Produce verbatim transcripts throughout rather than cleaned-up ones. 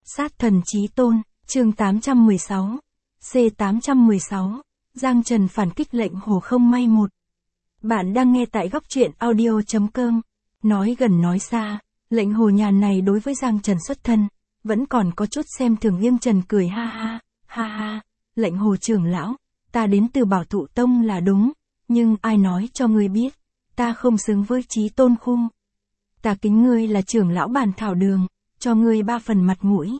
Sát thần chí tôn, chương tám trăm mười sáu. C tám trăm mười sáu. Giang Trần phản kích lệnh hồ không may một. Bạn đang nghe tại góc truyện audio.com. Nói gần nói xa, lệnh hồ nhàn này đối với Giang Trần xuất thân, vẫn còn có chút xem thường. Liêm Trần cười ha ha, ha ha, lệnh hồ trưởng lão, ta đến từ Bảo Thụ Tông là đúng, nhưng ai nói cho ngươi biết, ta không xứng với chí tôn khung. Ta kính ngươi là trưởng lão Bàn Thảo Đường, cho ngươi ba phần mặt mũi.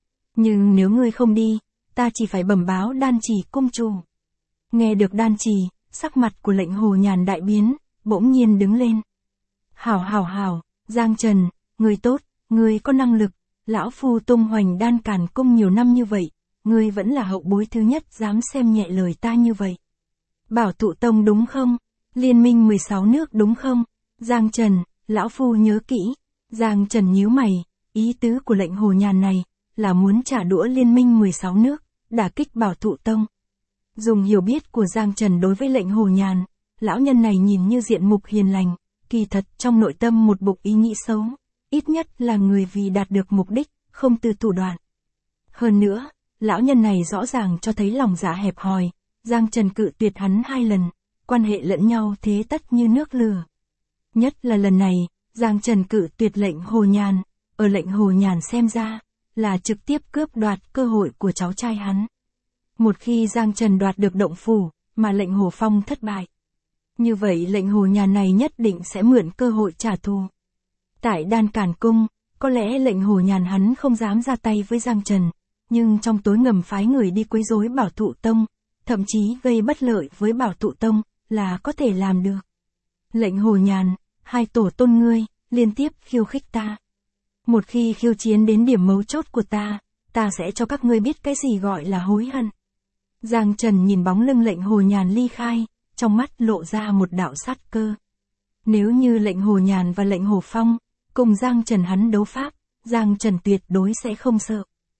Nhưng nếu ngươi không đi, ta chỉ phải bẩm báo Đan Trì cung chủ. Nghe được Đan Trì, sắc mặt của lệnh hồ nhàn đại biến, bỗng nhiên đứng lên. Hảo hảo hảo, Giang Trần, ngươi tốt, ngươi có năng lực, lão phu tung hoành Đan Càn cung nhiều năm như vậy, ngươi vẫn là hậu bối thứ nhất dám xem nhẹ lời ta như vậy. Bảo Thụ Tông đúng không? Liên minh mười sáu nước đúng không? Giang Trần, lão phu nhớ kỹ. Giang Trần nhíu mày, ý tứ của lệnh hồ nhàn này là muốn trả đũa liên minh mười sáu nước, đả kích Bảo Thụ Tông. Dùng hiểu biết của Giang Trần đối với lệnh hồ nhàn, lão nhân này nhìn như diện mục hiền lành, kỳ thật trong nội tâm một bụng ý nghĩ xấu, ít nhất là người vì đạt được mục đích, không từ thủ đoạn. Hơn nữa, lão nhân này rõ ràng cho thấy lòng dạ hẹp hòi, Giang Trần cự tuyệt hắn hai lần, quan hệ lẫn nhau thế tất như nước lửa. Nhất là lần này, Giang Trần cự tuyệt lệnh hồ nhàn, ở lệnh hồ nhàn xem ra, là trực tiếp cướp đoạt cơ hội của cháu trai hắn. Một khi Giang Trần đoạt được động phủ, mà lệnh hồ phong thất bại. Như vậy lệnh hồ nhàn này nhất định sẽ mượn cơ hội trả thù. Tại Đan Càn cung, có lẽ lệnh hồ nhàn hắn không dám ra tay với Giang Trần, nhưng trong tối ngầm phái người đi quấy rối Bảo Thụ Tông, thậm chí gây bất lợi với Bảo Thụ Tông, là có thể làm được. Lệnh hồ nhàn, hai tổ tôn ngươi, liên tiếp khiêu khích ta. Một khi khiêu chiến đến điểm mấu chốt của ta, ta sẽ cho các ngươi biết cái gì gọi là hối hận. Giang Trần nhìn bóng lưng lệnh hồ nhàn ly khai, trong mắt lộ ra một đạo sát cơ. Nếu như lệnh hồ nhàn và lệnh hồ phong, cùng Giang Trần hắn đấu pháp, Giang Trần tuyệt đối sẽ không sợ.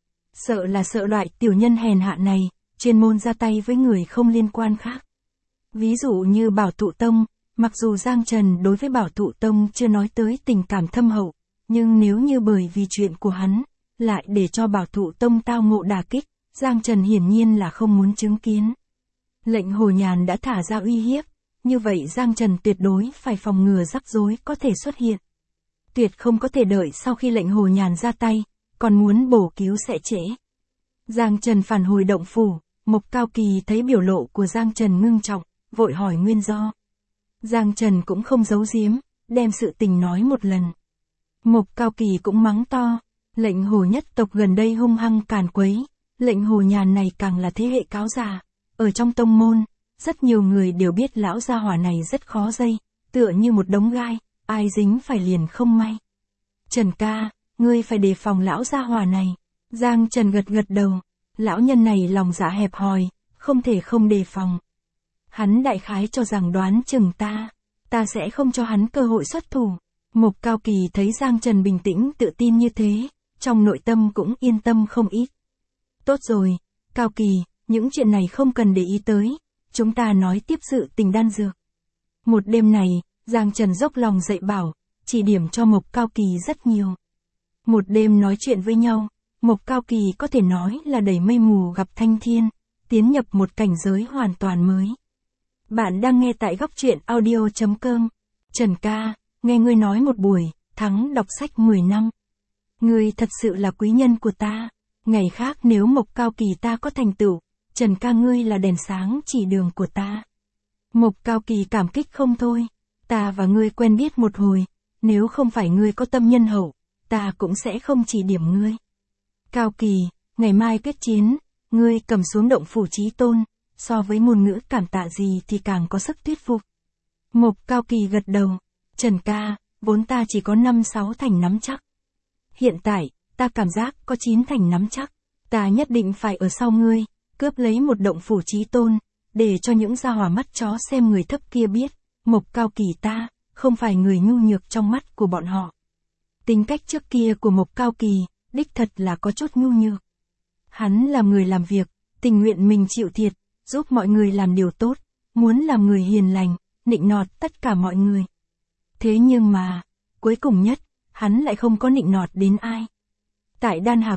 Sợ là sợ loại tiểu nhân hèn hạ này, chuyên môn ra tay với người không liên quan khác. Ví dụ như Bảo Thụ Tông, mặc dù Giang Trần đối với Bảo Thụ Tông chưa nói tới tình cảm thâm hậu, nhưng nếu như bởi vì chuyện của hắn, lại để cho Bảo Thụ Tông tao ngộ đả kích, Giang Trần hiển nhiên là không muốn chứng kiến. Lệnh hồ nhàn đã thả ra uy hiếp, như vậy Giang Trần tuyệt đối phải phòng ngừa rắc rối có thể xuất hiện. Tuyệt không có thể đợi sau khi lệnh hồ nhàn ra tay, còn muốn bổ cứu sẽ trễ. Giang Trần phản hồi động phủ, Mộc Cao Kỳ thấy biểu lộ của Giang Trần ngưng trọng, vội hỏi nguyên do. Giang Trần cũng không giấu giếm, đem sự tình nói một lần. Mộc Cao Kỳ cũng mắng to, lệnh hồ nhất tộc gần đây hung hăng càn quấy, lệnh hồ nhàn này càng là thế hệ cáo già. Ở trong tông môn, rất nhiều người đều biết lão gia hỏa này rất khó dây, tựa như một đống gai, ai dính phải liền không may. Trần ca, ngươi phải đề phòng lão gia hỏa này. Giang Trần gật gật đầu, lão nhân này lòng dạ hẹp hòi, không thể không đề phòng. Hắn đại khái cho rằng đoán chừng ta, ta sẽ không cho hắn cơ hội xuất thủ. Mộc Cao Kỳ thấy Giang Trần bình tĩnh tự tin như thế, trong nội tâm cũng yên tâm không ít. Tốt rồi, Cao Kỳ, những chuyện này không cần để ý tới, chúng ta nói tiếp sự tình đan dược. Một đêm này, Giang Trần dốc lòng dạy bảo, chỉ điểm cho Mộc Cao Kỳ rất nhiều. Một đêm nói chuyện với nhau, Mộc Cao Kỳ có thể nói là đẩy mây mù gặp thanh thiên, tiến nhập một cảnh giới hoàn toàn mới. Bạn đang nghe tại góc truyện audio.com. Trần ca, nghe ngươi nói một buổi, thắng đọc sách mười năm. Ngươi thật sự là quý nhân của ta. Ngày khác nếu Mộc Cao Kỳ ta có thành tựu, Trần ca ngươi là đèn sáng chỉ đường của ta. Mộc Cao Kỳ cảm kích không thôi. Ta và ngươi quen biết một hồi, nếu không phải ngươi có tâm nhân hậu, ta cũng sẽ không chỉ điểm ngươi. Cao Kỳ, ngày mai quyết chiến, ngươi cầm xuống động phủ chí tôn, so với ngôn ngữ cảm tạ gì thì càng có sức thuyết phục. Mộc Cao Kỳ gật đầu, Trần ca, vốn ta chỉ có năm sáu thành nắm chắc. Hiện tại, ta cảm giác có chín thành nắm chắc, ta nhất định phải ở sau ngươi, cướp lấy một động phủ chí tôn, để cho những gia hỏa mắt chó xem người thấp kia biết, Mộc Cao Kỳ ta, không phải người nhu nhược trong mắt của bọn họ. Tính cách trước kia của Mộc Cao Kỳ, đích thật là có chút nhu nhược. Hắn là người làm việc, tình nguyện mình chịu thiệt, giúp mọi người làm điều tốt, muốn làm người hiền lành, nịnh nọt tất cả mọi người. Thế nhưng mà, cuối cùng nhất, hắn lại không có nịnh nọt đến ai. Tại Đan Hà Cốc,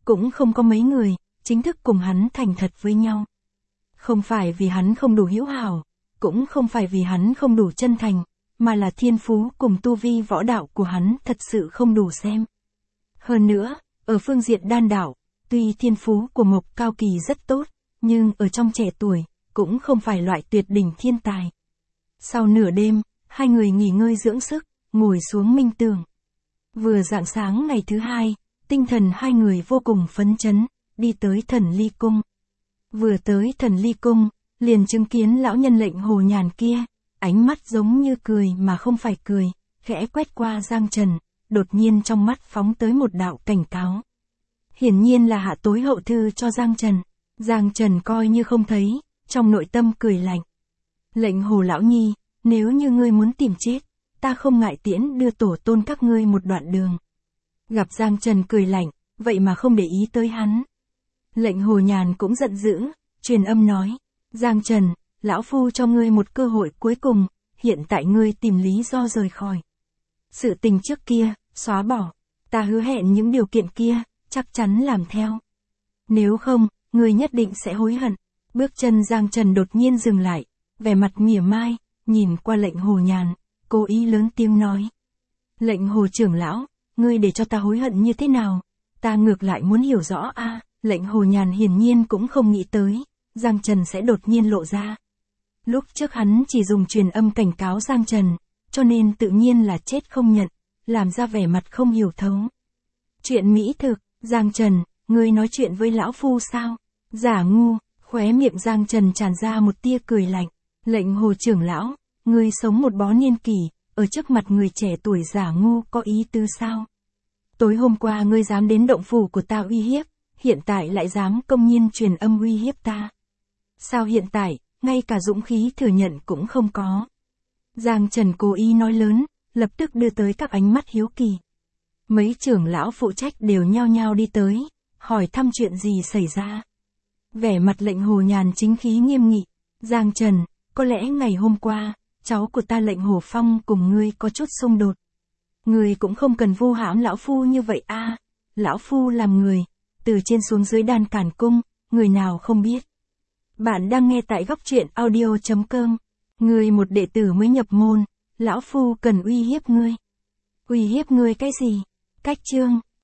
cũng không có mấy người, chính thức cùng hắn thành thật với nhau. Không phải vì hắn không đủ hữu hảo, cũng không phải vì hắn không đủ chân thành, mà là thiên phú cùng tu vi võ đạo của hắn thật sự không đủ xem. Hơn nữa, ở phương diện đan đạo, tuy thiên phú của Mộc Cao Kỳ rất tốt, nhưng ở trong trẻ tuổi, cũng không phải loại tuyệt đỉnh thiên tài. Sau nửa đêm, hai người nghỉ ngơi dưỡng sức, ngồi xuống minh tưởng. Vừa rạng sáng ngày thứ hai, tinh thần hai người vô cùng phấn chấn, đi tới Thần Ly Cung. Vừa tới Thần Ly Cung, liền chứng kiến lão nhân Lệnh Hồ Nhàn kia, ánh mắt giống như cười mà không phải cười, khẽ quét qua Giang Trần, đột nhiên trong mắt phóng tới một đạo cảnh cáo. Hiển nhiên là hạ tối hậu thư cho Giang Trần. Giang Trần coi như không thấy, trong nội tâm cười lạnh. Lệnh Hồ lão nhi, nếu như ngươi muốn tìm chết, ta không ngại tiễn đưa tổ tôn các ngươi một đoạn đường. Gặp Giang Trần cười lạnh, vậy mà không để ý tới hắn. Lệnh Hồ Nhàn cũng giận dữ, truyền âm nói, Giang Trần, lão phu cho ngươi một cơ hội cuối cùng, hiện tại ngươi tìm lý do rời khỏi. Sự tình trước kia, xóa bỏ, ta hứa hẹn những điều kiện kia, chắc chắn làm theo. Nếu không, ngươi nhất định sẽ hối hận. Bước chân Giang Trần đột nhiên dừng lại, vẻ mặt mỉa mai, nhìn qua Lệnh Hồ Nhàn, cố ý lớn tiếng nói. Lệnh Hồ trưởng lão, ngươi để cho ta hối hận như thế nào? Ta ngược lại muốn hiểu rõ a. À, Lệnh Hồ Nhàn hiển nhiên cũng không nghĩ tới, Giang Trần sẽ đột nhiên lộ ra. Lúc trước hắn chỉ dùng truyền âm cảnh cáo Giang Trần, cho nên tự nhiên là chết không nhận, làm ra vẻ mặt không hiểu thấu. Chuyện mỹ thực, Giang Trần, ngươi nói chuyện với lão phu sao? Giả ngu, khóe miệng Giang Trần tràn ra một tia cười lạnh. Lệnh Hồ trưởng lão, ngươi sống một bó niên kỷ, ở trước mặt người trẻ tuổi giả ngu có ý tứ sao? Tối hôm qua ngươi dám đến động phủ của ta uy hiếp, hiện tại lại dám công nhiên truyền âm uy hiếp ta. Sao hiện tại, ngay cả dũng khí thừa nhận cũng không có? Giang Trần cố ý nói lớn, lập tức đưa tới các ánh mắt hiếu kỳ. Mấy trưởng lão phụ trách đều nhao nhao đi tới, hỏi thăm chuyện gì xảy ra. Vẻ mặt Lệnh Hồ Nhàn chính khí nghiêm nghị. Giang Trần, có lẽ ngày hôm qua, cháu của ta Lệnh Hồ Phong cùng ngươi có chút xung đột. Ngươi cũng không cần vu hãm lão phu như vậy a. À, lão phu làm người, từ trên xuống dưới Đan Càn Cung, người nào không biết. Bạn đang nghe tại góc truyện audio chấm com. Ngươi một đệ tử mới nhập môn, lão phu cần uy hiếp ngươi. Uy hiếp ngươi cái gì? Cách chương